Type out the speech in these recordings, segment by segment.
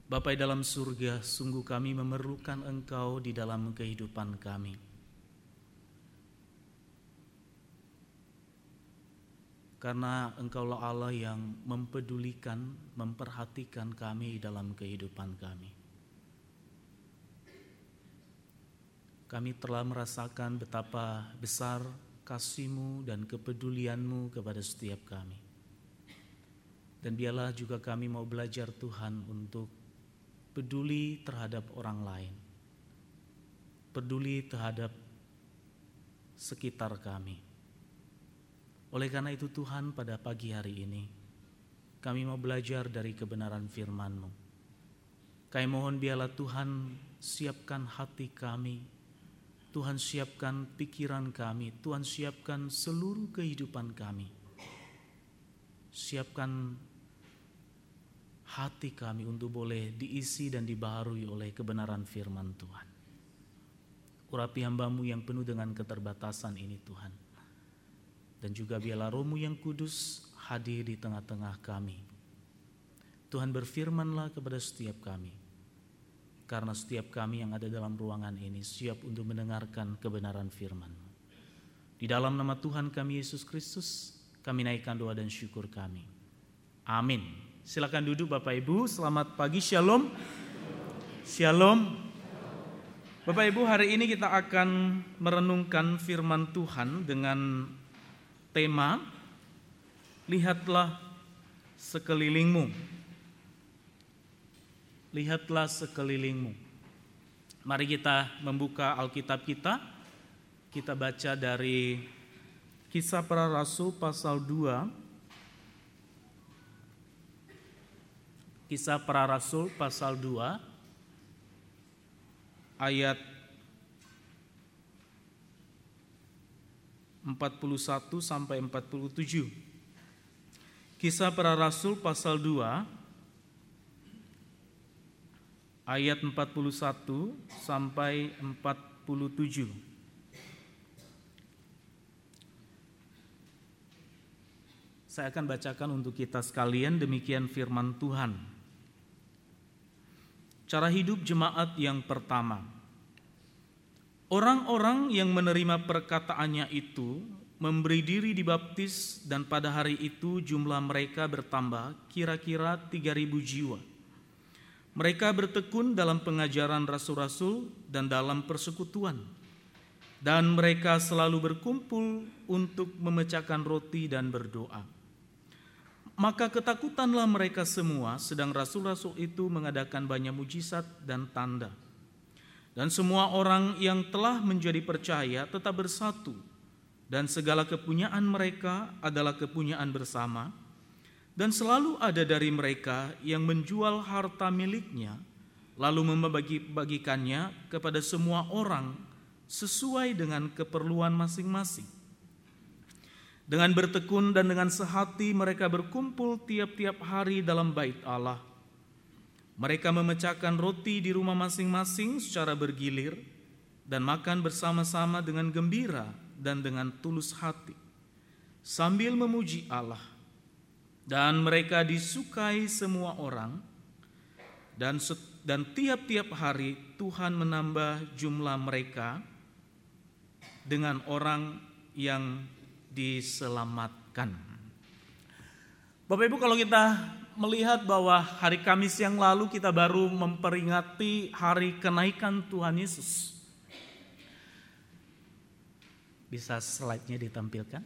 Bapa di dalam surga, sungguh kami memerlukan Engkau di dalam kehidupan kami. Karena Engkaulah Allah yang mempedulikan, memperhatikan kami dalam kehidupan kami. Kami telah merasakan betapa besar kasih-Mu dan kepedulian-Mu kepada setiap kami. Dan biarlah juga kami mau belajar Tuhan untuk peduli terhadap orang lain, peduli terhadap sekitar kami. Oleh karena itu Tuhan, pada pagi hari ini kami mau belajar dari kebenaran firman-Mu. Kami mohon biarlah Tuhan siapkan hati kami, Tuhan siapkan pikiran kami, Tuhan siapkan seluruh kehidupan kami. Siapkan hati kami untuk boleh diisi dan dibaharui oleh kebenaran firman Tuhan. Urapi hamba-Mu yang penuh dengan keterbatasan ini Tuhan. Dan juga biarlah Roh-Mu yang kudus hadir di tengah-tengah kami. Tuhan berfirman-Lah kepada setiap kami. Karena setiap kami yang ada dalam ruangan ini siap untuk mendengarkan kebenaran firman-Mu. Di dalam nama Tuhan kami Yesus Kristus, kami naikkan doa dan syukur kami. Amin. Silakan duduk Bapak Ibu, selamat pagi, shalom. Shalom. Bapak Ibu, hari ini kita akan merenungkan firman Tuhan dengan tema lihatlah sekelilingmu. Lihatlah sekelilingmu. Mari kita membuka Alkitab kita. Kita baca dari Kisah Para Rasul pasal 2. Kisah Para Rasul pasal 2 ayat 41 sampai 47. Kisah Para Rasul pasal 2 ayat 41 sampai 47. Saya akan bacakan untuk kita sekalian, demikian firman Tuhan. Cara hidup jemaat yang pertama. Orang-orang yang menerima perkataannya itu memberi diri dibaptis, dan pada hari itu jumlah mereka bertambah kira-kira 3.000 jiwa. Mereka bertekun dalam pengajaran rasul-rasul dan dalam persekutuan. Dan mereka selalu berkumpul untuk memecahkan roti dan berdoa. Maka ketakutanlah mereka semua, sedang rasul-rasul itu mengadakan banyak mujizat dan tanda. Dan semua orang yang telah menjadi percaya tetap bersatu, dan segala kepunyaan mereka adalah kepunyaan bersama. Dan selalu ada dari mereka yang menjual harta miliknya, lalu membagi-bagikannya kepada semua orang sesuai dengan keperluan masing-masing. Dengan bertekun dan dengan sehati mereka berkumpul tiap-tiap hari dalam bait Allah. Mereka memecahkan roti di rumah masing-masing secara bergilir dan makan bersama-sama dengan gembira dan dengan tulus hati, sambil memuji Allah. Dan mereka disukai semua orang, dan tiap-tiap hari Tuhan menambah jumlah mereka dengan orang yang diselamatkan. Bapak Ibu, kalau kita melihat bahwa hari Kamis yang lalu kita baru memperingati hari kenaikan Tuhan Yesus. Bisa slide-nya ditampilkan?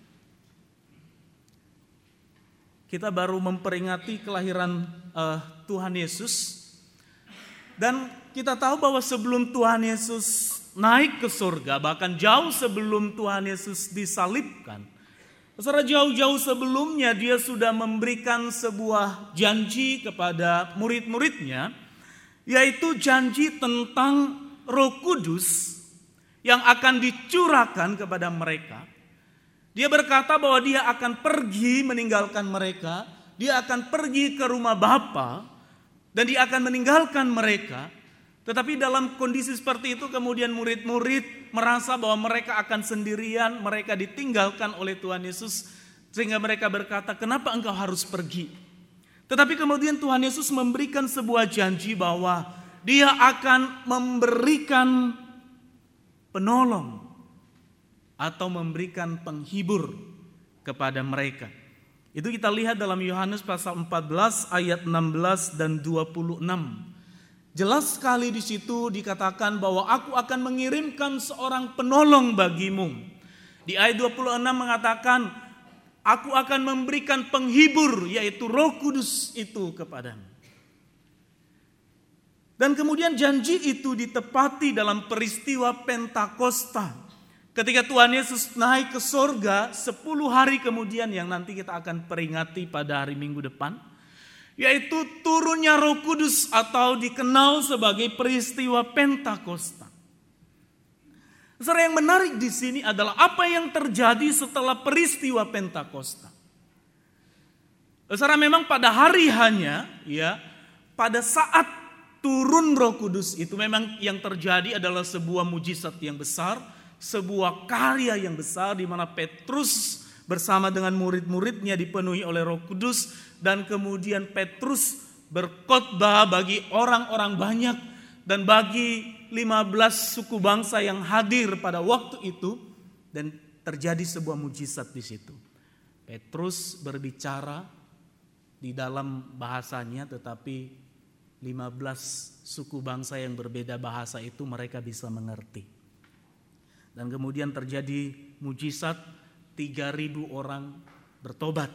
Kita baru memperingati kelahiran Tuhan Yesus. Dan kita tahu bahwa sebelum Tuhan Yesus naik ke surga, bahkan jauh sebelum Tuhan Yesus disalibkan, secara jauh-jauh sebelumnya dia sudah memberikan sebuah janji kepada murid-muridnya, yaitu janji tentang Roh Kudus yang akan dicurahkan kepada mereka. Dia berkata bahwa dia akan pergi meninggalkan mereka, dia akan pergi ke rumah Bapa, dan dia akan meninggalkan mereka. Tetapi dalam kondisi seperti itu kemudian murid-murid merasa bahwa mereka akan sendirian, mereka ditinggalkan oleh Tuhan Yesus, sehingga mereka berkata, "Kenapa engkau harus pergi?" Tetapi kemudian Tuhan Yesus memberikan sebuah janji bahwa Dia akan memberikan penolong atau memberikan penghibur kepada mereka. Itu kita lihat dalam Yohanes pasal 14 ayat 16 dan 26. Jelas sekali di situ dikatakan bahwa aku akan mengirimkan seorang penolong bagimu. Di ayat 26 mengatakan, aku akan memberikan penghibur, yaitu Roh Kudus itu kepadamu. Dan kemudian janji itu ditepati dalam peristiwa Pentakosta. Ketika Tuhan Yesus naik ke sorga 10 hari kemudian yang nanti kita akan peringati pada hari Minggu depan. Yaitu turunnya Roh Kudus atau dikenal sebagai peristiwa Pentakosta. Saudara, yang menarik di sini adalah apa yang terjadi setelah peristiwa Pentakosta. Saudara, memang pada hari hanya pada saat turun Roh Kudus itu memang yang terjadi adalah sebuah mujizat yang besar, sebuah karya yang besar di mana Petrus bersama dengan murid-muridnya dipenuhi oleh Roh Kudus dan kemudian Petrus berkhotbah bagi orang-orang banyak dan bagi 15 suku bangsa yang hadir pada waktu itu dan terjadi sebuah mujizat di situ. Petrus berbicara di dalam bahasanya tetapi 15 suku bangsa yang berbeda bahasa itu mereka bisa mengerti. Dan kemudian terjadi mujizat 3.000 orang bertobat.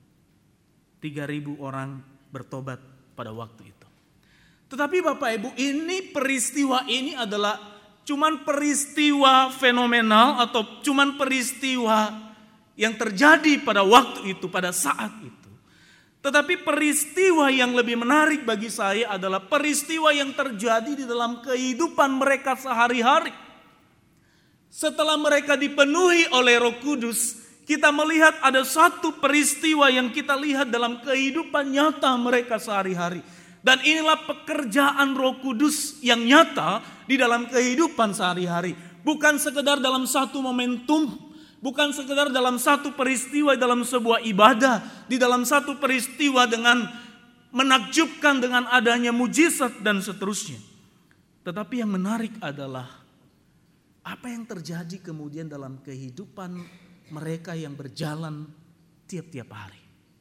3.000 orang bertobat pada waktu itu. Tetapi Bapak Ibu, peristiwa ini adalah cuman peristiwa fenomenal atau cuman peristiwa yang terjadi pada waktu itu, pada saat itu. Tetapi peristiwa yang lebih menarik bagi saya adalah peristiwa yang terjadi di dalam kehidupan mereka sehari-hari. Setelah mereka dipenuhi oleh Roh Kudus, kita melihat ada satu peristiwa yang kita lihat dalam kehidupan nyata mereka sehari-hari. Dan inilah pekerjaan Roh Kudus yang nyata di dalam kehidupan sehari-hari. Bukan sekedar dalam satu momentum, bukan sekedar dalam satu peristiwa dalam sebuah ibadah, di dalam satu peristiwa dengan menakjubkan dengan adanya mujizat dan seterusnya. Tetapi yang menarik adalah apa yang terjadi kemudian dalam kehidupan mereka yang berjalan tiap-tiap hari.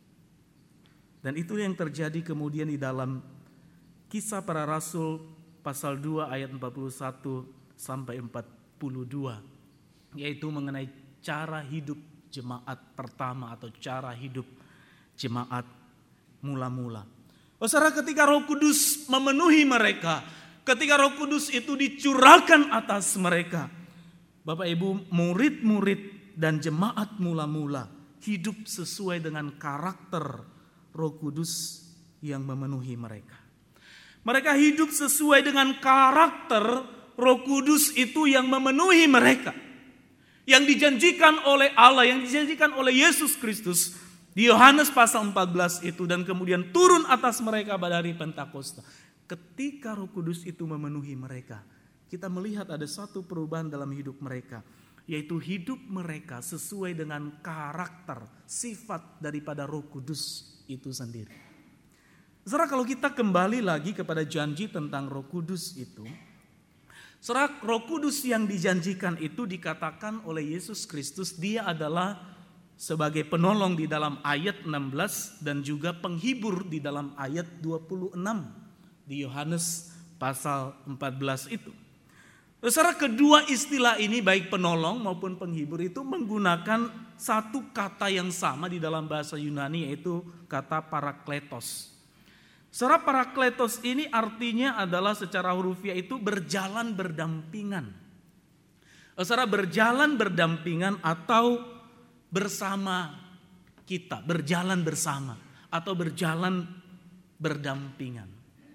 Dan itu yang terjadi kemudian di dalam Kisah Para Rasul pasal 2 ayat 41 sampai 42. Yaitu mengenai cara hidup jemaat pertama atau cara hidup jemaat mula-mula. Saudara, ketika Roh Kudus memenuhi mereka, ketika Roh Kudus itu dicurahkan atas mereka, Bapak Ibu, murid-murid dan jemaat mula-mula hidup sesuai dengan karakter Roh Kudus yang memenuhi mereka. Mereka hidup sesuai dengan karakter Roh Kudus itu yang memenuhi mereka. Yang dijanjikan oleh Allah, yang dijanjikan oleh Yesus Kristus di Yohanes pasal 14 itu dan kemudian turun atas mereka pada hari Pentakosta. Ketika Roh Kudus itu memenuhi mereka, kita melihat ada satu perubahan dalam hidup mereka, yaitu hidup mereka sesuai dengan karakter, sifat daripada Roh Kudus itu sendiri. Saudara, kalau kita kembali lagi kepada janji tentang Roh Kudus itu, saudara, Roh Kudus yang dijanjikan itu dikatakan oleh Yesus Kristus, Dia adalah sebagai penolong di dalam ayat 16 dan juga penghibur di dalam ayat 26 di Yohanes pasal 14 itu. Saudara, kedua istilah ini baik penolong maupun penghibur itu menggunakan satu kata yang sama di dalam bahasa Yunani, yaitu kata parakletos. Saudara, parakletos ini artinya adalah secara hurufiah itu berjalan berdampingan. Saudara, berjalan berdampingan atau bersama kita, berjalan bersama atau berjalan berdampingan.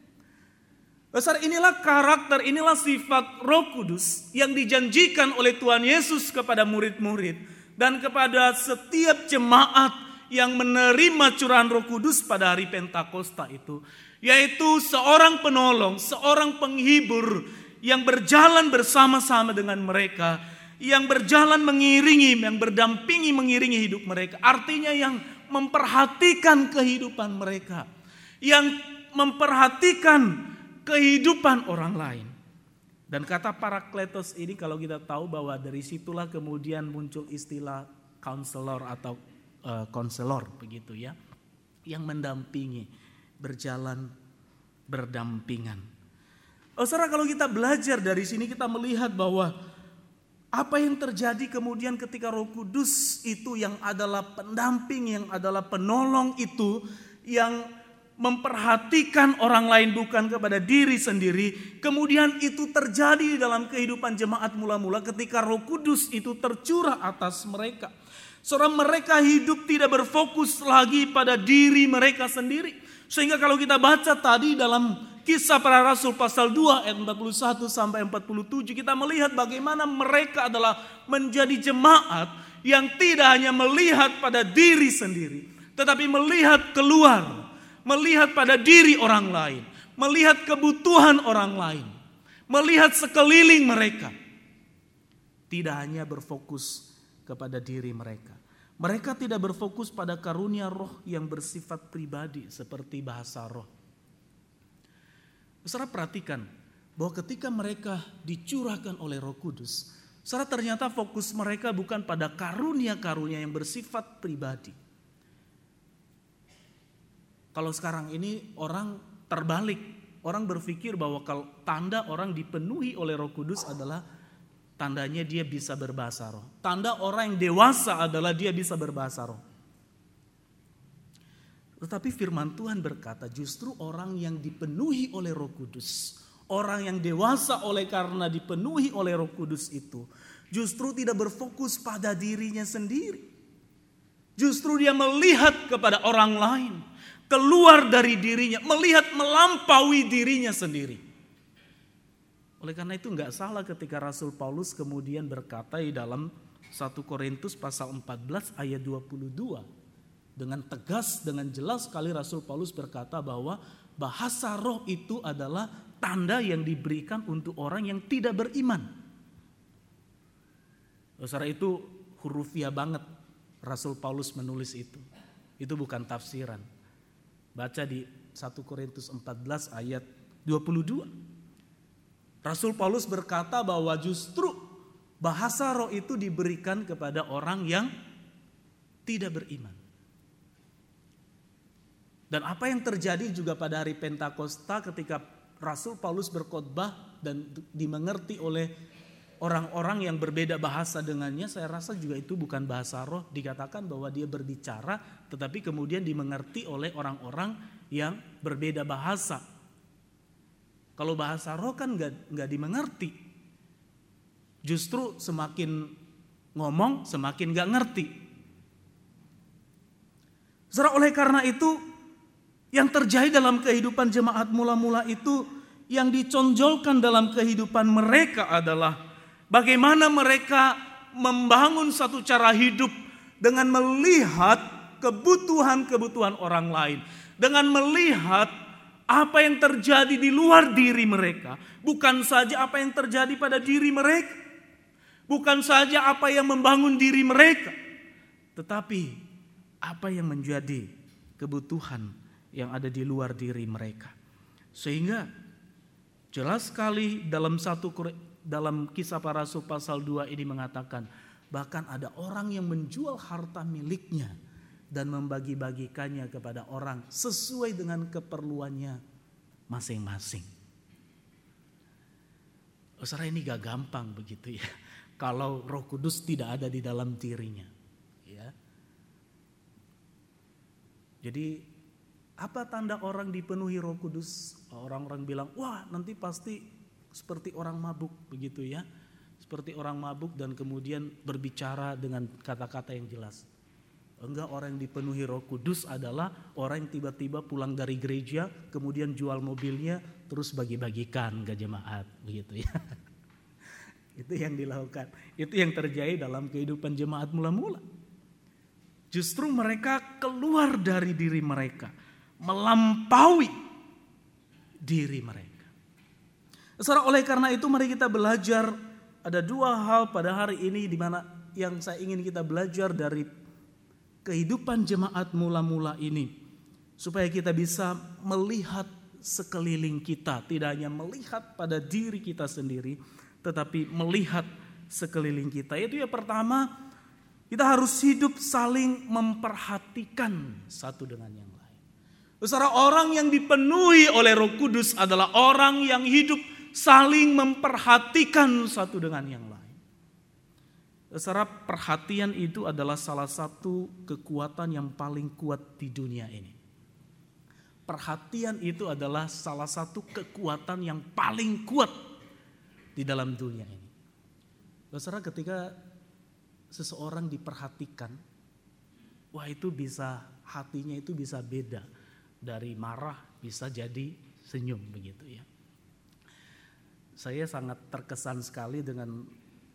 Saudara, inilah karakter, inilah sifat Roh Kudus yang dijanjikan oleh Tuhan Yesus kepada murid-murid dan kepada setiap jemaat yang menerima curahan Roh Kudus pada hari Pentakosta itu, yaitu seorang penolong, seorang penghibur yang berjalan bersama-sama dengan mereka, yang berjalan mengiringi, yang berdampingi mengiringi hidup mereka. Artinya yang memperhatikan kehidupan mereka. yang memperhatikan kehidupan orang lain. Dan kata parakletos ini kalau kita tahu bahwa dari situlah kemudian muncul istilah counselor atau konselor begitu ya, yang mendampingi, berjalan berdampingan. Saudara, kalau kita belajar dari sini kita melihat bahwa apa yang terjadi kemudian ketika Roh Kudus itu yang adalah pendamping, yang adalah penolong itu, yang memperhatikan orang lain bukan kepada diri sendiri. Kemudian itu terjadi dalam kehidupan jemaat mula-mula ketika Roh Kudus itu tercurah atas mereka. Saudara, mereka hidup tidak berfokus lagi pada diri mereka sendiri. Sehingga kalau kita baca tadi dalam Kisah Para Rasul pasal 2 ayat 41 sampai 47, kita melihat bagaimana mereka adalah menjadi jemaat yang tidak hanya melihat pada diri sendiri, tetapi melihat keluar, melihat pada diri orang lain, melihat kebutuhan orang lain, melihat sekeliling mereka. Tidak hanya berfokus kepada diri mereka. Mereka tidak berfokus pada karunia roh yang bersifat pribadi seperti bahasa roh. Saudara, perhatikan bahwa ketika mereka dicurahkan oleh Roh Kudus, saudara, ternyata fokus mereka bukan pada karunia-karunia yang bersifat pribadi. Kalau sekarang ini orang terbalik, orang berpikir bahwa kalau tanda orang dipenuhi oleh Roh Kudus adalah tandanya dia bisa berbahasa roh. Tanda orang yang dewasa adalah dia bisa berbahasa roh. Tetapi firman Tuhan berkata justru orang yang dipenuhi oleh Roh Kudus, orang yang dewasa oleh karena dipenuhi oleh Roh Kudus itu justru tidak berfokus pada dirinya sendiri. Justru dia melihat kepada orang lain, keluar dari dirinya, melihat melampaui dirinya sendiri. Oleh karena itu enggak salah ketika Rasul Paulus kemudian berkata di dalam 1 Korintus pasal 14 ayat 22. Dengan tegas, dengan jelas sekali Rasul Paulus berkata bahwa bahasa roh itu adalah tanda yang diberikan untuk orang yang tidak beriman. Saudara, itu hurufiah banget Rasul Paulus menulis itu. Itu bukan tafsiran. Baca di 1 Korintus 14 ayat 22. Rasul Paulus berkata bahwa justru bahasa roh itu diberikan kepada orang yang tidak beriman. Dan apa yang terjadi juga pada hari Pentakosta ketika Rasul Paulus berkhotbah dan dimengerti oleh orang-orang yang berbeda bahasa dengannya, saya rasa juga itu bukan bahasa roh. Dikatakan bahwa dia berbicara tetapi kemudian dimengerti oleh orang-orang yang berbeda bahasa. Kalau bahasa roh kan gak dimengerti. Justru semakin ngomong semakin gak ngerti. Saudara, oleh karena itu yang terjadi dalam kehidupan jemaat mula-mula itu, yang diconjolkan dalam kehidupan mereka adalah bagaimana mereka membangun satu cara hidup dengan melihat kebutuhan-kebutuhan orang lain. Dengan melihat apa yang terjadi di luar diri mereka. Bukan saja apa yang terjadi pada diri mereka. Bukan saja apa yang membangun diri mereka. Tetapi apa yang menjadi kebutuhan yang ada di luar diri mereka. Sehingga jelas sekali dalam Kisah Para Rasul pasal 2 ini mengatakan bahkan ada orang yang menjual harta miliknya dan membagi-bagikannya kepada orang sesuai dengan keperluannya masing-masing. Saudara, ini gak gampang begitu ya. Kalau Roh Kudus tidak ada di dalam dirinya. Ya. Jadi apa tanda orang dipenuhi Roh Kudus? Orang-orang bilang, wah nanti pasti seperti orang mabuk begitu ya. Seperti orang mabuk dan kemudian berbicara dengan kata-kata yang jelas. Enggak, orang yang dipenuhi Roh Kudus adalah orang yang tiba-tiba pulang dari gereja, kemudian jual mobilnya, terus bagi-bagikan ke jemaat begitu ya. Itu yang dilakukan. Itu yang terjadi dalam kehidupan jemaat mula-mula. Justru mereka keluar dari diri mereka, melampaui diri mereka. Saudara, oleh karena itu mari kita belajar. Ada dua hal pada hari ini di mana yang saya ingin kita belajar dari kehidupan jemaat mula-mula ini. supaya kita bisa melihat sekeliling kita, tidak hanya melihat pada diri kita sendiri, tetapi melihat sekeliling kita. Itu ya, pertama, kita harus hidup saling memperhatikan satu dengan yang lain. Saudara, orang yang dipenuhi oleh Roh Kudus adalah orang yang hidup saling memperhatikan satu dengan yang lain. Saudara, perhatian itu adalah salah satu kekuatan yang paling kuat di dunia ini. Perhatian itu adalah salah satu kekuatan yang paling kuat di dalam dunia ini. Saudara, ketika seseorang diperhatikan, wah, itu bisa, hatinya itu bisa beda. Dari marah bisa jadi senyum, begitu ya. Saya sangat terkesan sekali dengan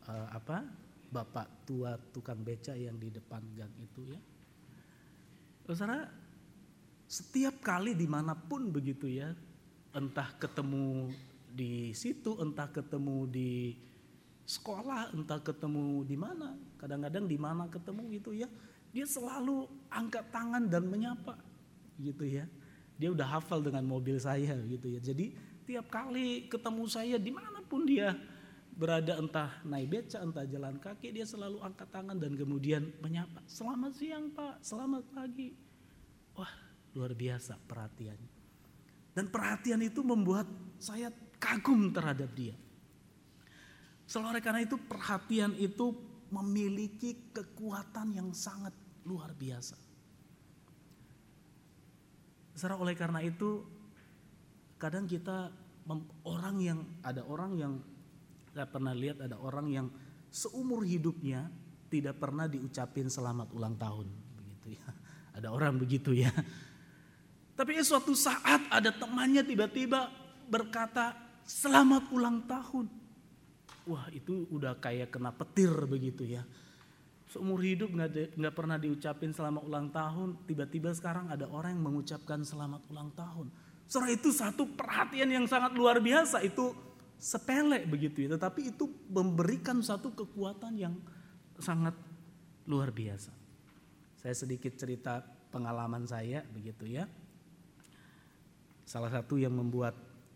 bapak tua tukang beca yang di depan gang itu ya. Saudara, setiap kali dimanapun begitu ya, entah ketemu di situ, entah ketemu di sekolah, entah ketemu di mana, kadang-kadang di mana ketemu gitu ya, dia selalu angkat tangan dan menyapa gitu ya. Dia udah hafal dengan mobil saya gitu ya. Jadi tiap kali ketemu saya dimanapun dia berada, entah naik beca, entah jalan kaki, dia selalu angkat tangan dan kemudian menyapa. Selamat siang Pak, selamat pagi. Wah, luar biasa perhatiannya. Dan perhatian itu membuat saya kagum terhadap dia. Oleh karena itu perhatian itu memiliki kekuatan yang sangat luar biasa. Oleh karena itu kadang kita ada orang yang saya pernah lihat, ada orang yang seumur hidupnya tidak pernah diucapin selamat ulang tahun, begitu ya. Ada orang begitu ya. Tapi suatu saat ada temannya tiba-tiba berkata selamat ulang tahun. Wah, itu udah kayak kena petir begitu ya. Seumur hidup nggak pernah diucapin selamat ulang tahun, tiba-tiba sekarang ada orang yang mengucapkan selamat ulang tahun. Saudara, itu satu perhatian yang sangat luar biasa. Itu sepele begitu ya, tetapi itu memberikan satu kekuatan yang sangat luar biasa. Saya sedikit cerita pengalaman saya begitu ya. Salah satu yang membuat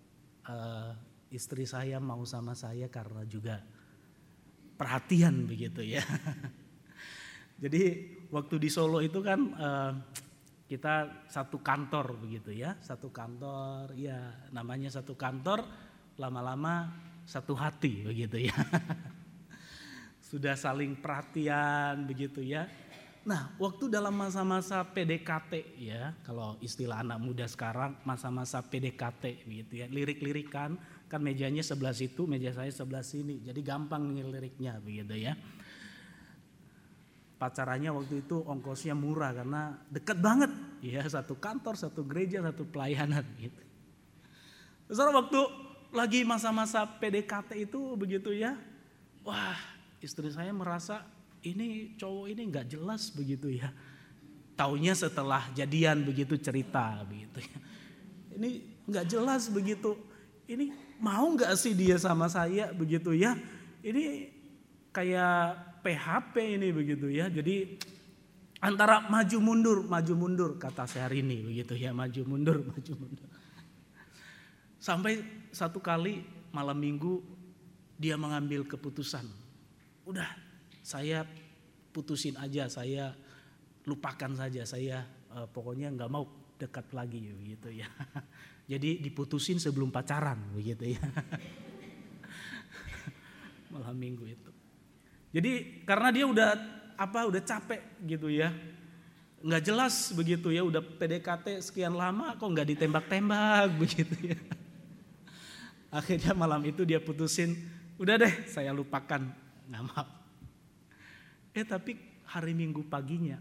istri saya mau sama saya karena juga perhatian begitu ya. Jadi waktu di Solo itu kan kita satu kantor begitu ya, satu kantor ya, namanya satu kantor, lama-lama satu hati begitu ya. Sudah saling perhatian begitu ya. Nah, waktu dalam masa-masa PDKT ya, kalau istilah anak muda sekarang masa-masa PDKT begitu ya, lirik-lirikan, kan mejanya sebelah situ, meja saya sebelah sini, jadi gampang nih liriknya begitu ya. Pacarannya waktu itu ongkosnya murah karena dekat banget ya, satu kantor, satu gereja, satu pelayanan gitu. Terus waktu lagi masa-masa PDKT itu begitu ya, wah, istri saya merasa ini cowok ini nggak jelas begitu ya. Taunya setelah jadian begitu cerita begitu ya. Ini nggak jelas begitu. Ini mau nggak sih dia sama saya begitu ya? Ini kayak PHP ini begitu ya. Jadi antara maju mundur kata saya hari ini begitu ya, maju mundur. Sampai satu kali malam minggu dia mengambil keputusan. Udah, saya putusin aja, saya lupakan saja, saya pokoknya nggak mau dekat lagi begitu ya. Jadi diputusin sebelum pacaran begitu ya. Malam minggu itu. Jadi karena dia udah capek gitu ya, nggak jelas begitu ya, udah PDKT sekian lama kok nggak ditembak-tembak begitu ya. Akhirnya malam itu dia putusin, udah deh saya lupakan, nggak mau. Tapi hari Minggu paginya,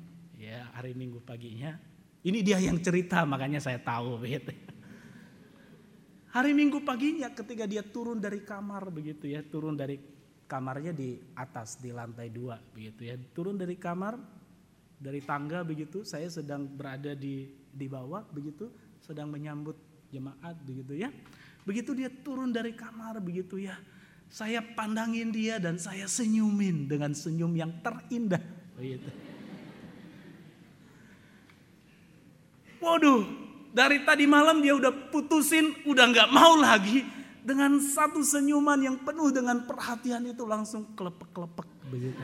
ini dia yang cerita makanya saya tahu begitu. Hari Minggu paginya ketika dia turun dari kamar begitu ya, turun dari kamarnya di atas di lantai 2 begitu ya. Turun dari kamar, dari tangga begitu, saya sedang berada di bawah begitu, sedang menyambut jemaat begitu ya. Begitu dia turun dari kamar begitu ya, saya pandangin dia dan saya senyumin dengan senyum yang terindah begitu. Waduh, Dari tadi malam dia udah putusin, udah gak mau lagi. Dengan satu senyuman yang penuh dengan perhatian itu langsung kelepek-kelepek begitu.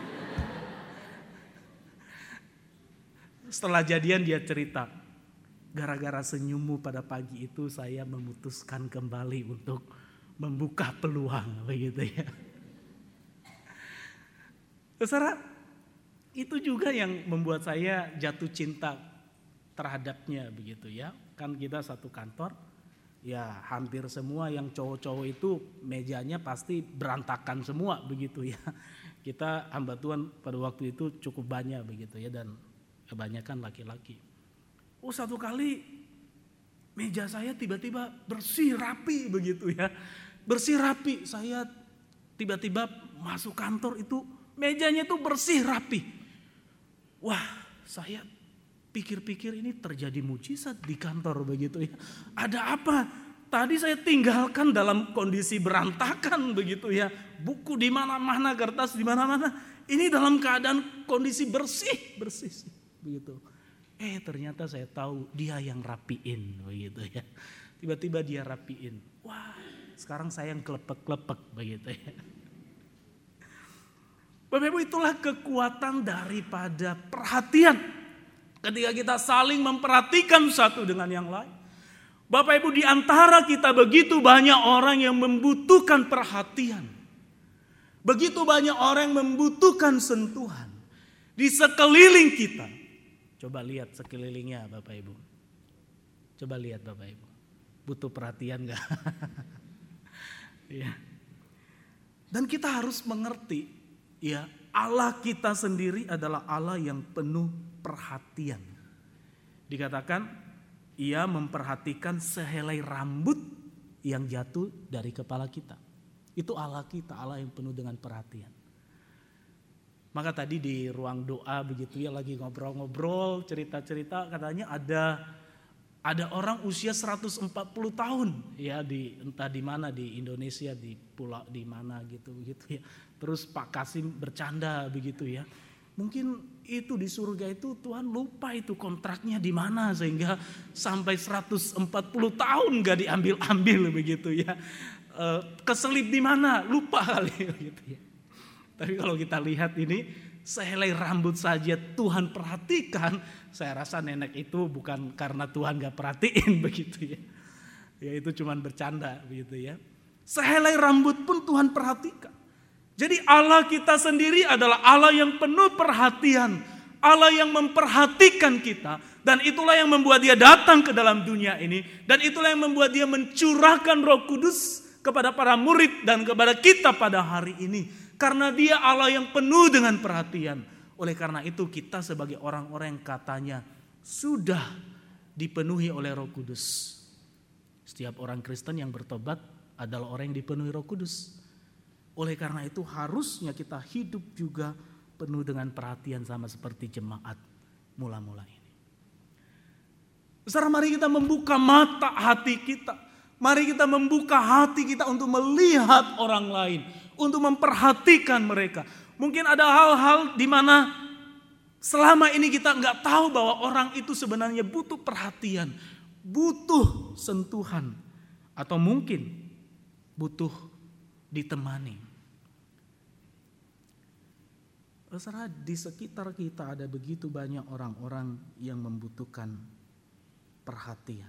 Setelah jadian dia cerita, gara-gara senyummu pada pagi itu saya memutuskan kembali untuk membuka peluang begitu ya. Saudara, itu juga yang membuat saya jatuh cinta terhadapnya begitu ya. Kan kita satu kantor, ya hampir semua yang cowok-cowok itu mejanya pasti berantakan semua begitu ya. Kita hamba Tuhan pada waktu itu cukup banyak begitu ya, dan kebanyakan laki-laki. Satu kali meja saya tiba-tiba bersih rapi begitu ya. Bersih rapi, saya tiba-tiba masuk kantor itu mejanya itu bersih rapi. Wah, saya pikir-pikir ini terjadi mujizat di kantor begitu ya. Ada apa? Tadi saya tinggalkan dalam kondisi berantakan begitu ya. Buku di mana-mana, kertas di mana-mana. Ini dalam keadaan kondisi bersih begitu. Ternyata saya tahu dia yang rapiin begitu ya. Tiba-tiba dia rapiin. Wah, sekarang saya yang kelepek-kelepek begitu ya. Bapak Ibu, itulah kekuatan daripada perhatian. Ketika kita saling memperhatikan satu dengan yang lain. Bapak Ibu, di antara kita begitu banyak orang yang membutuhkan perhatian. Begitu banyak orang yang membutuhkan sentuhan. Di sekeliling kita. Coba lihat sekelilingnya Bapak Ibu. Coba lihat Bapak Ibu. Butuh perhatian gak? Ya. Dan kita harus mengerti. Ya, Allah kita sendiri adalah Allah yang penuh perhatian. Dikatakan ia memperhatikan sehelai rambut yang jatuh dari kepala kita. Itu Allah kita, Allah yang penuh dengan perhatian. Maka tadi di ruang doa begitu ya, lagi ngobrol-ngobrol, cerita-cerita, katanya ada orang usia 140 tahun ya, entah di mana di Indonesia, di pulau di mana gitu ya. Terus Pak Kasim bercanda begitu ya. Mungkin itu di surga itu Tuhan lupa itu kontraknya di mana sehingga sampai 140 tahun gak diambil-ambil begitu ya. Keselip di mana lupa kali gitu ya. Tapi kalau kita lihat ini sehelai rambut saja Tuhan perhatikan, saya rasa nenek itu bukan karena Tuhan gak perhatiin begitu ya. Ya itu cuman bercanda begitu ya. Sehelai rambut pun Tuhan perhatikan. Jadi Allah kita sendiri adalah Allah yang penuh perhatian. Allah yang memperhatikan kita. Dan itulah yang membuat dia datang ke dalam dunia ini. Dan itulah yang membuat dia mencurahkan Roh Kudus kepada para murid dan kepada kita pada hari ini. Karena dia Allah yang penuh dengan perhatian. Oleh karena itu kita sebagai orang-orang yang katanya sudah dipenuhi oleh Roh Kudus. Setiap orang Kristen yang bertobat adalah orang yang dipenuhi Roh Kudus. Oleh karena itu harusnya kita hidup juga penuh dengan perhatian sama seperti jemaat mula-mula ini. Saudara, mari kita membuka mata hati kita. Mari kita membuka hati kita untuk melihat orang lain. Untuk memperhatikan mereka. Mungkin ada hal-hal di mana selama ini kita nggak tahu bahwa orang itu sebenarnya butuh perhatian. Butuh sentuhan. Atau mungkin butuh ditemani. Saudara, di sekitar kita ada begitu banyak orang-orang yang membutuhkan perhatian.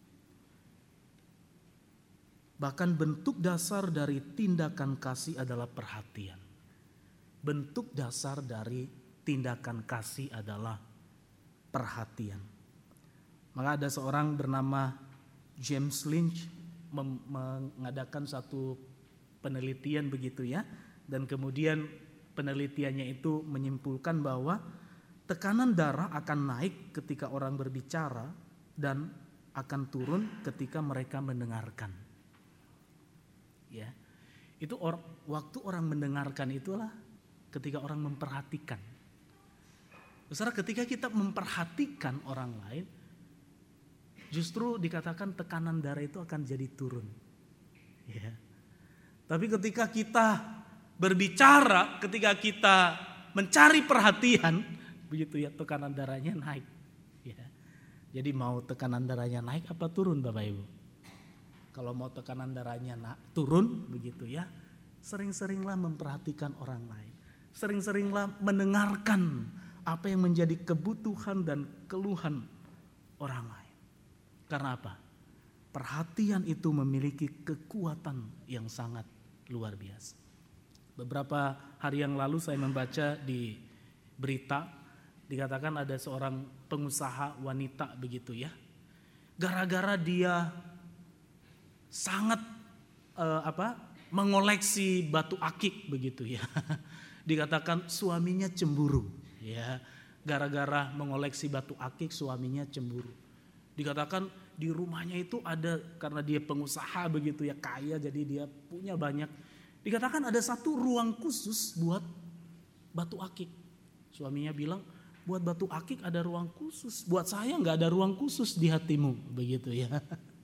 Bahkan bentuk dasar dari tindakan kasih adalah perhatian. Bentuk dasar dari tindakan kasih adalah perhatian. Maka ada seorang bernama James Lynch mengadakan satu penelitian begitu ya. Dan kemudian penelitiannya itu menyimpulkan bahwa tekanan darah akan naik ketika orang berbicara dan akan turun ketika mereka mendengarkan. Ya, itu waktu orang mendengarkan itulah ketika orang memperhatikan. Saudara, ketika kita memperhatikan orang lain, justru dikatakan tekanan darah itu akan jadi turun. Ya. Tapi ketika kita berbicara, ketika kita mencari perhatian, begitu ya, tekanan darahnya naik. Ya. Jadi mau tekanan darahnya naik apa turun Bapak Ibu? Kalau mau tekanan darahnya turun begitu ya, sering-seringlah memperhatikan orang lain. Sering-seringlah mendengarkan apa yang menjadi kebutuhan dan keluhan orang lain. Karena apa? Perhatian itu memiliki kekuatan yang sangat luar biasa. Beberapa hari yang lalu saya membaca di berita, dikatakan ada seorang pengusaha wanita begitu ya. Gara-gara dia sangat mengoleksi batu akik begitu ya. Dikatakan suaminya cemburu ya. Gara-gara mengoleksi batu akik suaminya cemburu. Dikatakan di rumahnya itu ada, karena dia pengusaha begitu ya, kaya, jadi dia punya banyak. Dikatakan ada satu ruang khusus buat batu akik. Suaminya bilang, buat batu akik ada ruang khusus, buat saya nggak ada ruang khusus di hatimu, begitu ya.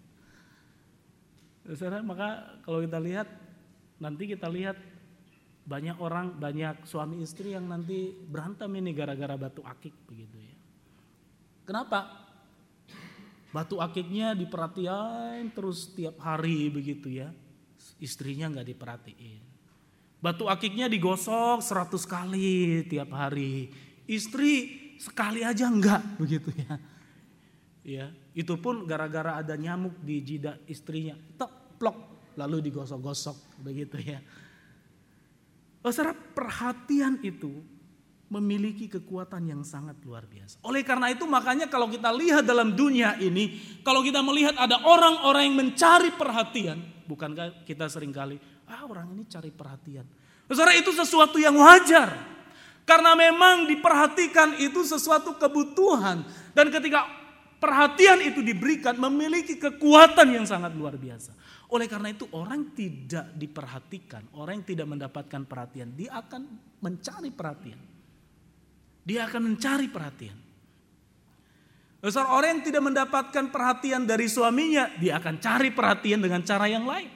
Saudara, maka kalau kita lihat, nanti kita lihat banyak orang, banyak suami istri yang nanti berantem ini gara-gara batu akik begitu ya. Kenapa? Batu akiknya diperhatiin terus tiap hari begitu ya. Istrinya nggak diperhatiin. Batu akiknya digosok 100 kali tiap hari. Istri sekali aja enggak begitu ya. Ya, itu pun gara-gara ada nyamuk di jidat istrinya. Tok, plok, lalu digosok-gosok begitu ya. Saudara, perhatian itu memiliki kekuatan yang sangat luar biasa. Oleh karena itu makanya kalau kita lihat dalam dunia ini, kalau kita melihat ada orang-orang yang mencari perhatian, bukankah kita seringkali, orang ini cari perhatian. Saudara, itu sesuatu yang wajar. Karena memang diperhatikan itu sesuatu kebutuhan. Dan ketika perhatian itu diberikan memiliki kekuatan yang sangat luar biasa. Oleh karena itu orang tidak diperhatikan, orang yang tidak mendapatkan perhatian, dia akan mencari perhatian. Dia akan mencari perhatian. Orang yang tidak mendapatkan perhatian dari suaminya, dia akan cari perhatian dengan cara yang lain.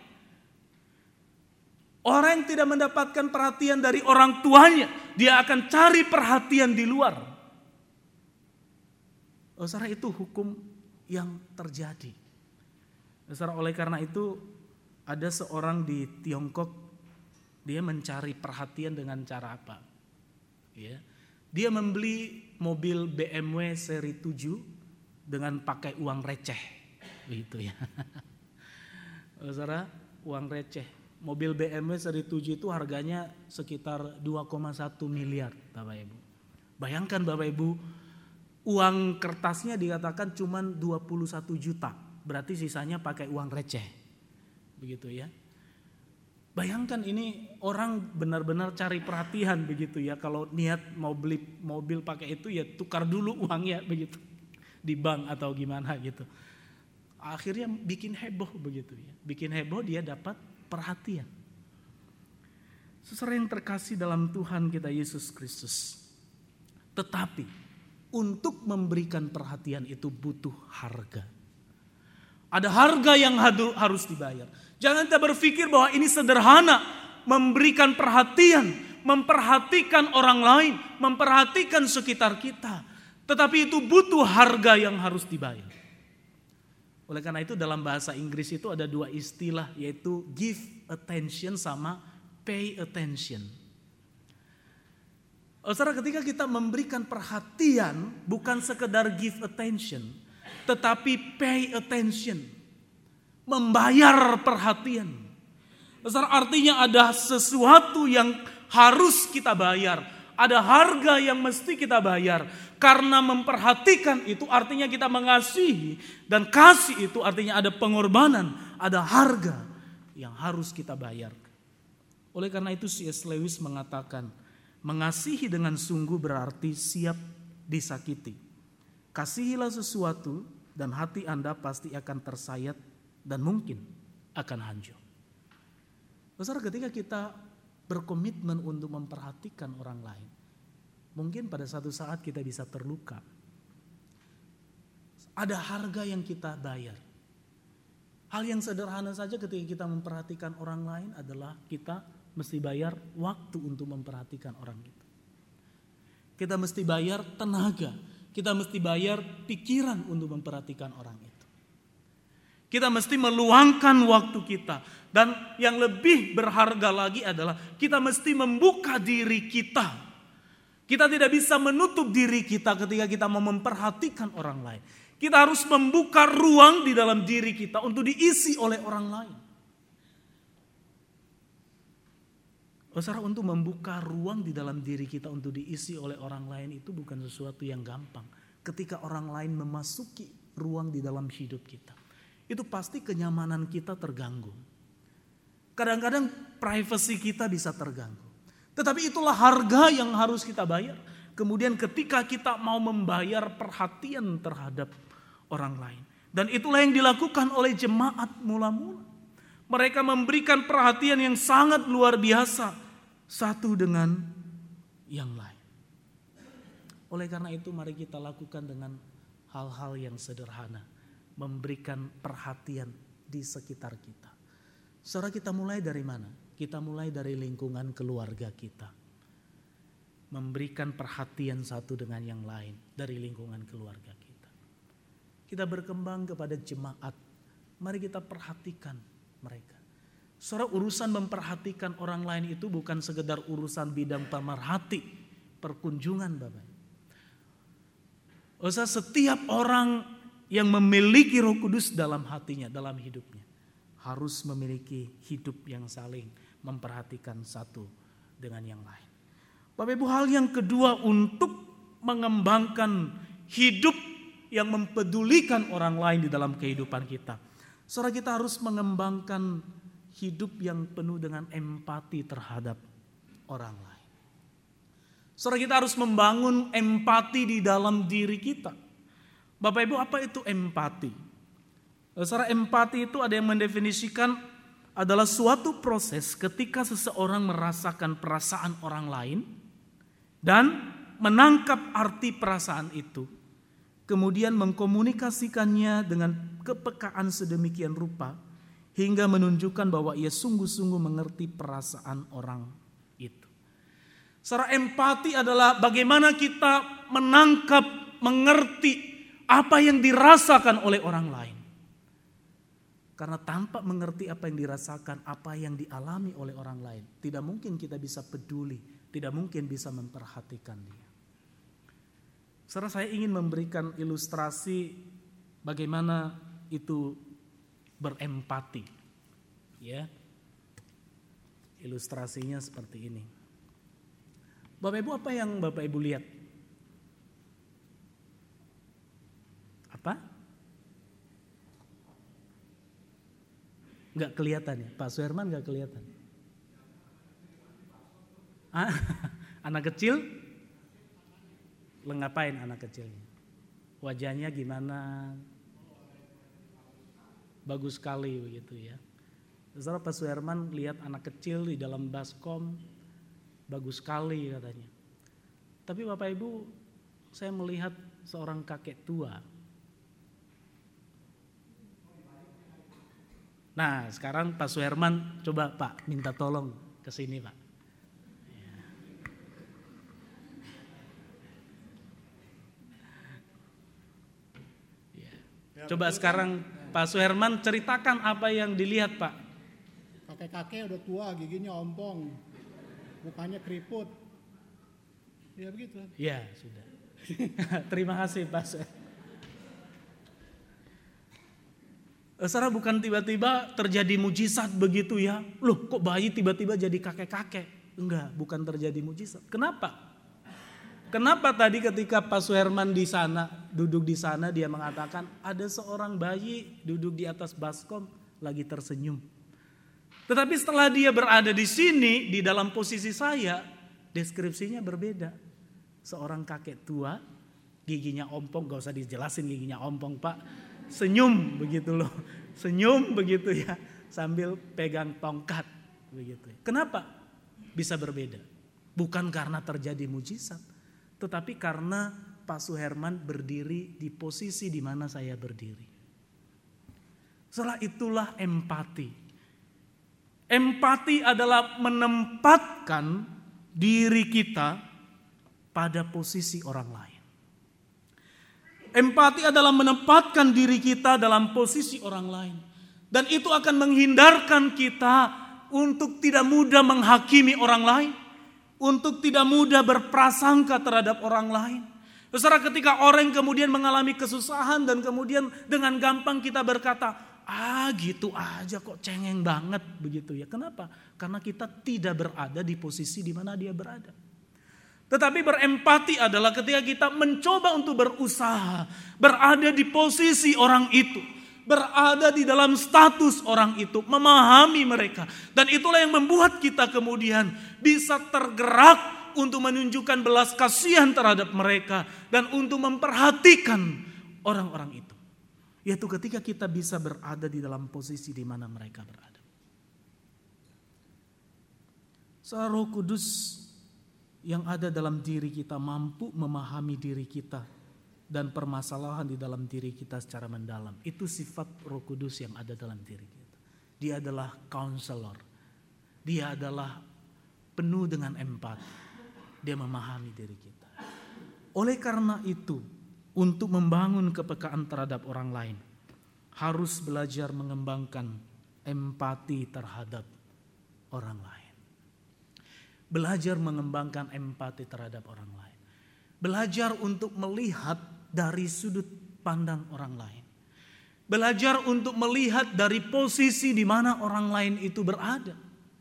Orang yang tidak mendapatkan perhatian dari orang tuanya, dia akan cari perhatian di luar. Saudara, itu hukum yang terjadi. Saudara, oleh karena itu ada seorang di Tiongkok, dia mencari perhatian dengan cara apa? Ya. Dia membeli mobil BMW seri 7 dengan pakai uang receh. Begitu ya. Saudara, uang receh. Mobil BMW seri 7 itu harganya sekitar 2,1 miliar Bapak Ibu. Bayangkan Bapak Ibu, uang kertasnya dikatakan cuma 21 juta. Berarti sisanya pakai uang receh. Begitu ya. Bayangkan ini orang benar-benar cari perhatian begitu ya. Kalau niat mau beli mobil pakai itu ya tukar dulu uangnya begitu. Di bank atau gimana gitu. Akhirnya bikin heboh begitu ya. Bikin heboh, dia dapat perhatian. Saudara yang terkasih dalam Tuhan kita Yesus Kristus. Tetapi untuk memberikan perhatian itu butuh harga. Ada harga yang harus dibayar. Jangan kita berpikir bahwa ini sederhana, memberikan perhatian, memperhatikan orang lain, memperhatikan sekitar kita. Tetapi itu butuh harga yang harus dibayar. Oleh karena itu dalam bahasa Inggris itu ada dua istilah, yaitu give attention sama pay attention. Saudara, ketika kita memberikan perhatian bukan sekedar give attention, tetapi pay attention. Membayar perhatian. Artinya ada sesuatu yang harus kita bayar. Ada harga yang mesti kita bayar. Karena memperhatikan itu artinya kita mengasihi. Dan kasih itu artinya ada pengorbanan. Ada harga yang harus kita bayar. Oleh karena itu C.S. Lewis mengatakan, mengasihi dengan sungguh berarti siap disakiti. Kasihilah sesuatu dan hati Anda pasti akan tersayat dan mungkin akan hancur. Saudara, ketika kita berkomitmen untuk memperhatikan orang lain, mungkin pada satu saat kita bisa terluka. Ada harga yang kita bayar. Hal yang sederhana saja ketika kita memperhatikan orang lain adalah kita mesti bayar waktu untuk memperhatikan orang itu. Kita mesti bayar tenaga. kita mesti bayar pikiran untuk memperhatikan orang itu. Kita mesti meluangkan waktu kita. Dan yang lebih berharga lagi adalah kita mesti membuka diri kita. Kita tidak bisa menutup diri kita ketika kita mau memperhatikan orang lain. Kita harus membuka ruang di dalam diri kita untuk diisi oleh orang lain. Saudara, untuk membuka ruang di dalam diri kita untuk diisi oleh orang lain itu bukan sesuatu yang gampang. Ketika orang lain memasuki ruang di dalam hidup kita, itu pasti kenyamanan kita terganggu. Kadang-kadang privasi kita bisa terganggu. Tetapi itulah harga yang harus kita bayar. Kemudian ketika kita mau membayar perhatian terhadap orang lain. Dan itulah yang dilakukan oleh jemaat mula-mula. Mereka memberikan perhatian yang sangat luar biasa satu dengan yang lain. Oleh karena itu mari kita lakukan dengan hal-hal yang sederhana. Memberikan perhatian di sekitar kita. Saudara, kita mulai dari mana? Kita mulai dari lingkungan keluarga kita. Memberikan perhatian satu dengan yang lain dari lingkungan keluarga kita. Kita berkembang kepada jemaat. Mari kita perhatikan mereka. Saudara, urusan memperhatikan orang lain itu bukan sekedar urusan bidang pemerhati, perkunjungan Bapak. Saudara, setiap orang yang memiliki Roh Kudus dalam hatinya, dalam hidupnya, harus memiliki hidup yang saling memperhatikan satu dengan yang lain. Bapak Ibu, hal yang kedua untuk mengembangkan hidup yang mempedulikan orang lain di dalam kehidupan kita. Saudara, kita harus mengembangkan hidup yang penuh dengan empati terhadap orang lain. Saudara, kita harus membangun empati di dalam diri kita. Bapak Ibu, apa itu empati? Saudara, empati itu ada yang mendefinisikan adalah suatu proses ketika seseorang merasakan perasaan orang lain dan menangkap arti perasaan itu, kemudian mengkomunikasikannya dengan kepekaan sedemikian rupa hingga menunjukkan bahwa ia sungguh-sungguh mengerti perasaan orang itu. Saudara, empati adalah bagaimana kita menangkap, mengerti apa yang dirasakan oleh orang lain. Karena tanpa mengerti apa yang dirasakan, apa yang dialami oleh orang lain, tidak mungkin kita bisa peduli, tidak mungkin bisa memperhatikan dia. Saudara, saya ingin memberikan ilustrasi bagaimana itu berempati. Ya. Ilustrasinya seperti ini. Bapak Ibu, apa yang Bapak Ibu lihat? Apa? Enggak kelihatan ya? Pak Suherman enggak kelihatan. Anak kecil? Ngapain anak kecilnya? Wajahnya gimana? Bagus sekali begitu ya. Saudara, Pak Suherman lihat anak kecil di dalam baskom, bagus sekali katanya. Tapi Bapak Ibu, saya melihat seorang kakek tua. Nah, sekarang Pak Suherman coba Pak minta tolong ke sini Pak. Ya. Coba sekarang Pak Suherman ceritakan apa yang dilihat Pak. Kakek-kakek udah tua, giginya ompong, mukanya keriput. Ya begitu. Ya sudah. Terima kasih Pak Suherman. Saudara, bukan tiba-tiba terjadi mujizat begitu ya. Loh, kok bayi tiba-tiba jadi kakek-kakek? Enggak, bukan terjadi mujizat. Kenapa? Kenapa tadi ketika Pak Suherman di sana, duduk di sana, dia mengatakan ada seorang bayi duduk di atas baskom lagi tersenyum. Tetapi setelah dia berada di sini, di dalam posisi saya, deskripsinya berbeda. Seorang kakek tua, giginya ompong, gak usah dijelasin giginya ompong Pak. Senyum begitu loh, senyum begitu ya, sambil pegang tongkat begitu. Kenapa bisa berbeda? Bukan karena terjadi mujizat, tetapi karena Pak Suherman berdiri di posisi di mana saya berdiri. Setelah itulah empati. Empati adalah menempatkan diri kita pada posisi orang lain. Empati adalah menempatkan diri kita dalam posisi orang lain. Dan itu akan menghindarkan kita untuk tidak mudah menghakimi orang lain. Untuk tidak mudah berprasangka terhadap orang lain. Saudara, ketika orang kemudian mengalami kesusahan dan kemudian dengan gampang kita berkata, gitu aja kok, cengeng banget begitu ya. Kenapa? Karena kita tidak berada di posisi di mana dia berada. Tetapi berempati adalah ketika kita mencoba untuk berusaha, berada di posisi orang itu, berada di dalam status orang itu, memahami mereka. Dan itulah yang membuat kita kemudian bisa tergerak untuk menunjukkan belas kasihan terhadap mereka dan untuk memperhatikan orang-orang itu. Yaitu ketika kita bisa berada di dalam posisi di mana mereka berada. Roh Kudus yang ada dalam diri kita mampu memahami diri kita dan permasalahan di dalam diri kita secara mendalam. Itu sifat Roh Kudus yang ada dalam diri kita. Dia adalah counselor. Dia adalah penuh dengan empati. Dia memahami diri kita. Oleh karena itu, untuk membangun kepekaan terhadap orang lain, harus belajar mengembangkan empati terhadap orang lain. Belajar mengembangkan empati terhadap orang lain. Belajar untuk melihat dari sudut pandang orang lain. Belajar untuk melihat dari posisi di mana orang lain itu berada.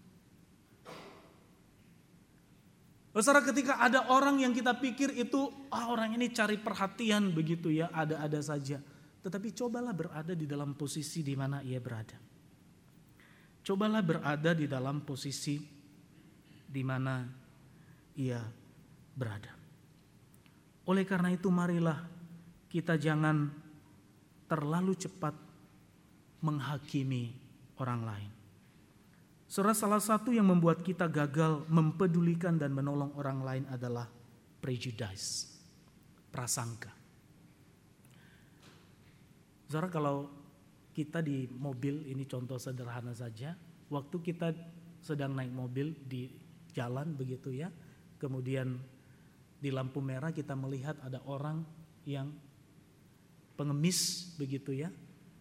Saudara, ketika ada orang yang kita pikir itu, orang ini cari perhatian begitu ya, ada-ada saja. Tetapi cobalah berada di dalam posisi di mana ia berada. Cobalah berada di dalam posisi di mana ia berada. Oleh karena itu marilah kita jangan terlalu cepat menghakimi orang lain. Salah satu yang membuat kita gagal mempedulikan dan menolong orang lain adalah prejudice, prasangka. Saudara, kalau kita di mobil, ini contoh sederhana saja, waktu kita sedang naik mobil di jalan begitu ya, kemudian di lampu merah kita melihat ada orang yang pengemis begitu ya,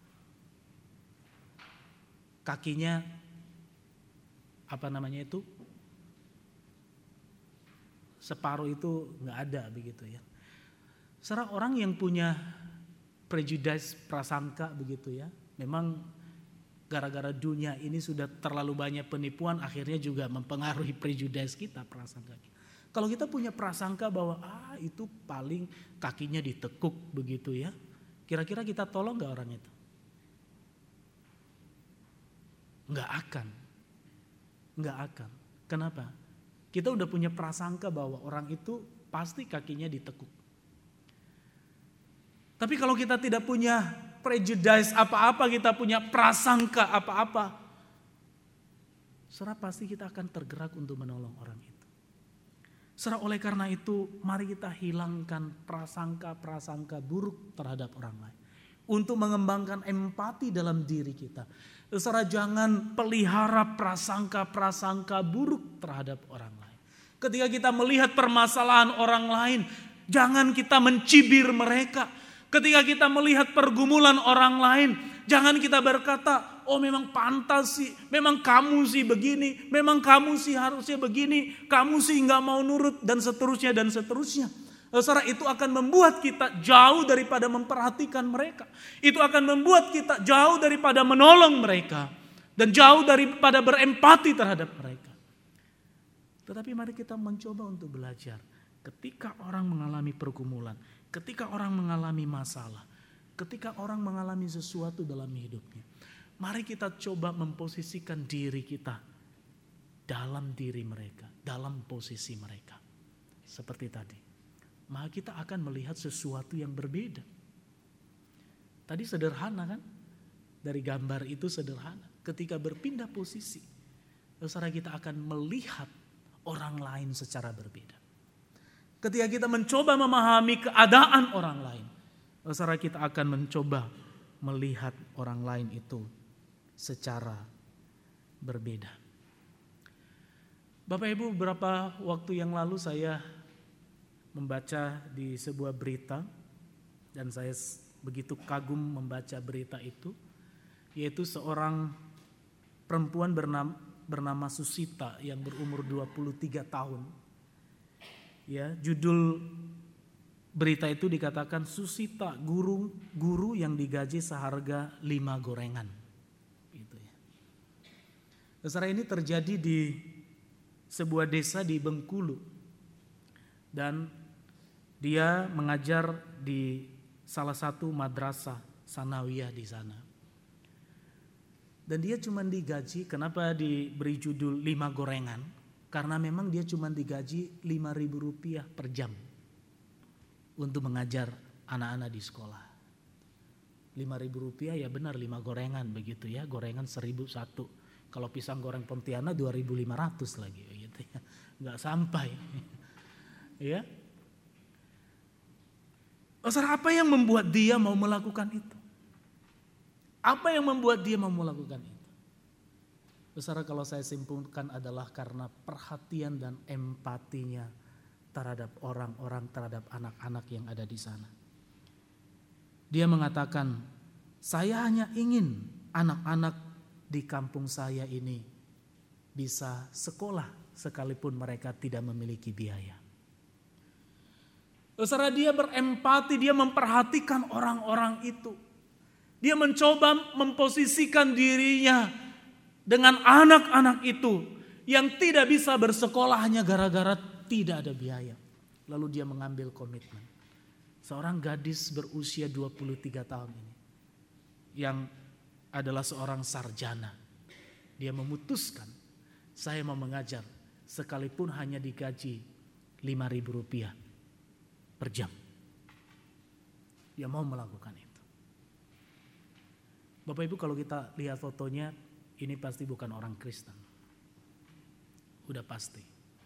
kakinya separuh itu nggak ada begitu ya. Saudara, orang yang punya prejudice, prasangka begitu ya, memang gara-gara dunia ini sudah terlalu banyak penipuan, akhirnya juga mempengaruhi prejudice kita, prasangka kita. Kalau kita punya prasangka bahwa itu paling kakinya ditekuk begitu ya, kira-kira kita tolong nggak orang itu? Nggak akan. Kenapa? Kita udah punya prasangka bahwa orang itu pasti kakinya ditekuk. Tapi kalau kita tidak punya prejudice apa-apa, kita punya prasangka apa-apa, saudara, pasti kita akan tergerak untuk menolong orang itu. Saudara, oleh karena itu mari kita hilangkan prasangka-prasangka buruk terhadap orang lain. Untuk mengembangkan empati dalam diri kita. Saudara, jangan pelihara prasangka-prasangka buruk terhadap orang lain. Ketika kita melihat permasalahan orang lain, jangan kita mencibir mereka. Ketika kita melihat pergumulan orang lain, jangan kita berkata, memang pantas sih, memang kamu sih begini, memang kamu sih harusnya begini, kamu sih gak mau nurut, dan seterusnya dan seterusnya. Saudara, itu akan membuat kita jauh daripada memperhatikan mereka. Itu akan membuat kita jauh daripada menolong mereka. Dan jauh daripada berempati terhadap mereka. Tetapi mari kita mencoba untuk belajar. Ketika orang mengalami pergumulan, ketika orang mengalami masalah, ketika orang mengalami sesuatu dalam hidupnya, mari kita coba memposisikan diri kita dalam diri mereka, dalam posisi mereka. Seperti tadi. Maka kita akan melihat sesuatu yang berbeda. Tadi sederhana kan? Dari gambar itu sederhana. Ketika berpindah posisi, saudara, kita akan melihat orang lain secara berbeda. Ketika kita mencoba memahami keadaan orang lain, saudara, kita akan mencoba melihat orang lain itu secara berbeda. Bapak Ibu, beberapa waktu yang lalu saya membaca di sebuah berita dan saya begitu kagum membaca berita itu, yaitu seorang perempuan bernama Susita yang berumur 23 tahun. Ya, judul berita itu dikatakan Susita, guru yang digaji seharga 5 gorengan. Gitu ya. Saudara, ini terjadi di sebuah desa di Bengkulu. Dan dia mengajar di salah satu madrasah sanawiyah di sana. Dan dia cuma digaji, kenapa diberi judul 5 gorengan? Karena memang dia cuma digaji Rp5.000 per jam untuk mengajar anak-anak di sekolah. Rp5.000 ya benar 5 gorengan begitu ya, gorengan 1.001. Kalau pisang goreng Pontianak 2.500 lagi gitu ya. Enggak sampai. Ya. Saudara, apa yang membuat dia mau melakukan itu? Apa yang membuat dia mau melakukan itu? Saudara, kalau saya simpulkan adalah karena perhatian dan empatinya terhadap orang-orang, terhadap anak-anak yang ada di sana. Dia mengatakan, saya hanya ingin anak-anak di kampung saya ini bisa sekolah sekalipun mereka tidak memiliki biaya. Saudara, dia berempati, dia memperhatikan orang-orang itu. Dia mencoba memposisikan dirinya dengan anak-anak itu yang tidak bisa bersekolah hanya gara-gara tidak ada biaya. Lalu dia mengambil komitmen. Seorang gadis berusia 23 tahun ini yang adalah seorang sarjana. Dia memutuskan, saya mau mengajar sekalipun hanya digaji Rp5.000 per jam. Dia mau melakukan itu. Bapak Ibu, kalau kita lihat fotonya, ini pasti bukan orang Kristen. Udah pasti.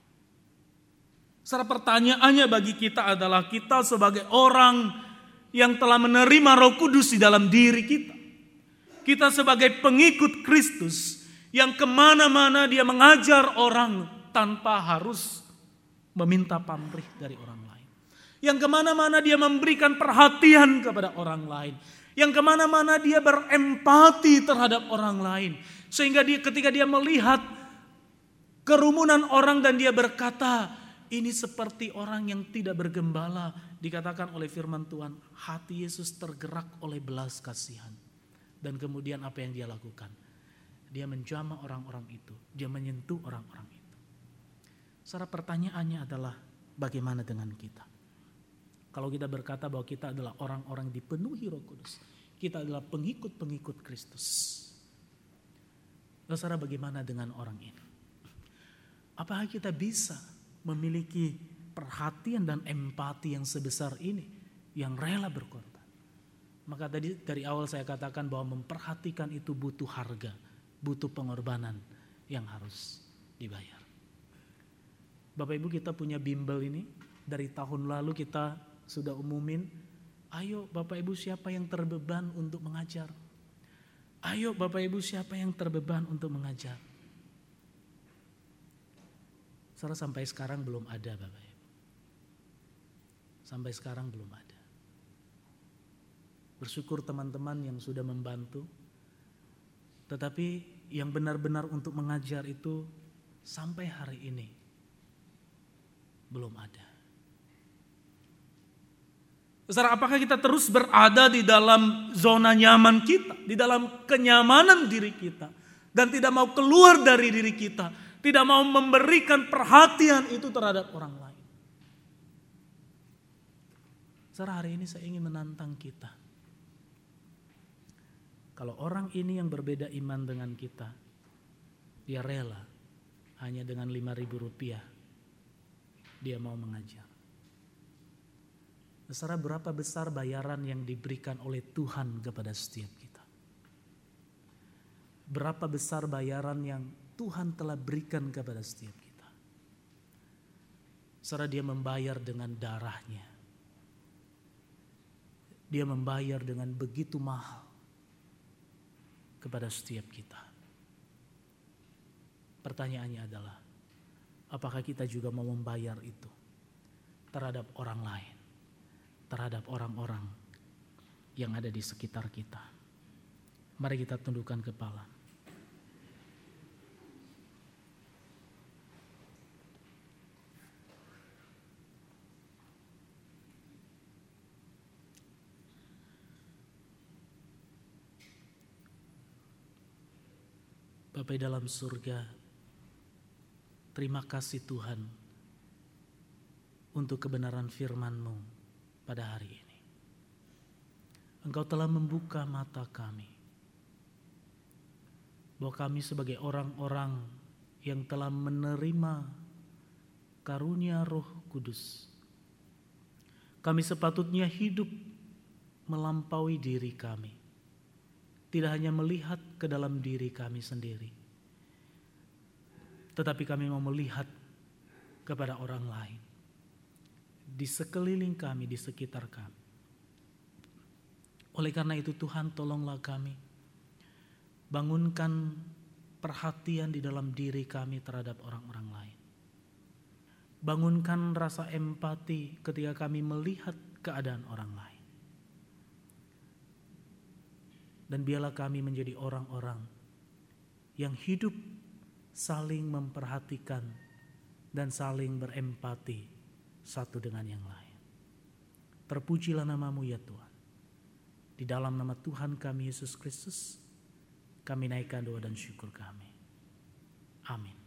Saudara, pertanyaannya bagi kita adalah kita sebagai orang yang telah menerima Roh Kudus di dalam diri kita. Kita sebagai pengikut Kristus yang kemana-mana dia mengajar orang tanpa harus meminta pamrih dari orang lain. Yang kemana-mana dia memberikan perhatian kepada orang lain. Yang kemana-mana dia berempati terhadap orang lain. Sehingga ketika dia melihat kerumunan orang dan dia berkata, ini seperti orang yang tidak bergembala. Dikatakan oleh firman Tuhan, hati Yesus tergerak oleh belas kasihan. Dan kemudian apa yang dia lakukan? Dia menjamah orang-orang itu. Dia menyentuh orang-orang itu. Saudara, pertanyaannya adalah bagaimana dengan kita? Kalau kita berkata bahwa kita adalah orang-orang dipenuhi Roh Kudus, kita adalah pengikut-pengikut Kristus. Saudara, bagaimana dengan orang ini? Apakah kita bisa memiliki perhatian dan empati yang sebesar ini, yang rela berkorban? Maka tadi dari awal saya katakan bahwa memperhatikan itu butuh harga, butuh pengorbanan yang harus dibayar. Bapak Ibu, kita punya bimbel ini dari tahun lalu kita sudah umumin, ayo Bapak Ibu siapa yang terbeban untuk mengajar? Ayo Bapak Ibu siapa yang terbeban untuk mengajar? Saudara, sampai sekarang belum ada Bapak Ibu. Sampai sekarang belum ada. Bersyukur teman-teman yang sudah membantu. Tetapi yang benar-benar untuk mengajar itu sampai hari ini belum ada. Saudara, apakah kita terus berada di dalam zona nyaman kita, di dalam kenyamanan diri kita, dan tidak mau keluar dari diri kita, tidak mau memberikan perhatian itu terhadap orang lain? Saudara, hari ini saya ingin menantang kita. Kalau orang ini yang berbeda iman dengan kita, dia rela hanya dengan Rp5.000 dia mau mengajar. Saudara, berapa besar bayaran yang diberikan oleh Tuhan kepada setiap kita? Berapa besar bayaran yang Tuhan telah berikan kepada setiap kita? Saudara, dia membayar dengan darahnya. Dia membayar dengan begitu mahal kepada setiap kita. Pertanyaannya adalah, apakah kita juga mau membayar itu terhadap orang lain? Terhadap orang-orang yang ada di sekitar kita. Mari kita tundukkan kepala. Bapa di dalam surga, terima kasih Tuhan untuk kebenaran firman-Mu pada hari ini. Engkau telah membuka mata kami, bahwa kami sebagai orang-orang yang telah menerima karunia Roh Kudus, kami sepatutnya hidup melampaui diri kami. Tidak hanya melihat ke dalam diri kami sendiri, tetapi kami mau melihat kepada orang lain di sekeliling kami, di sekitar kami. Oleh karena itu Tuhan, tolonglah kami, bangunkan perhatian di dalam diri kami terhadap orang-orang lain. Bangunkan rasa empati ketika kami melihat keadaan orang lain. Dan biarlah kami menjadi orang-orang yang hidup saling memperhatikan dan saling berempati satu dengan yang lain. Terpujilah nama-Mu ya Tuhan. Di dalam nama Tuhan kami Yesus Kristus, kami naikkan doa dan syukur kami. Amin.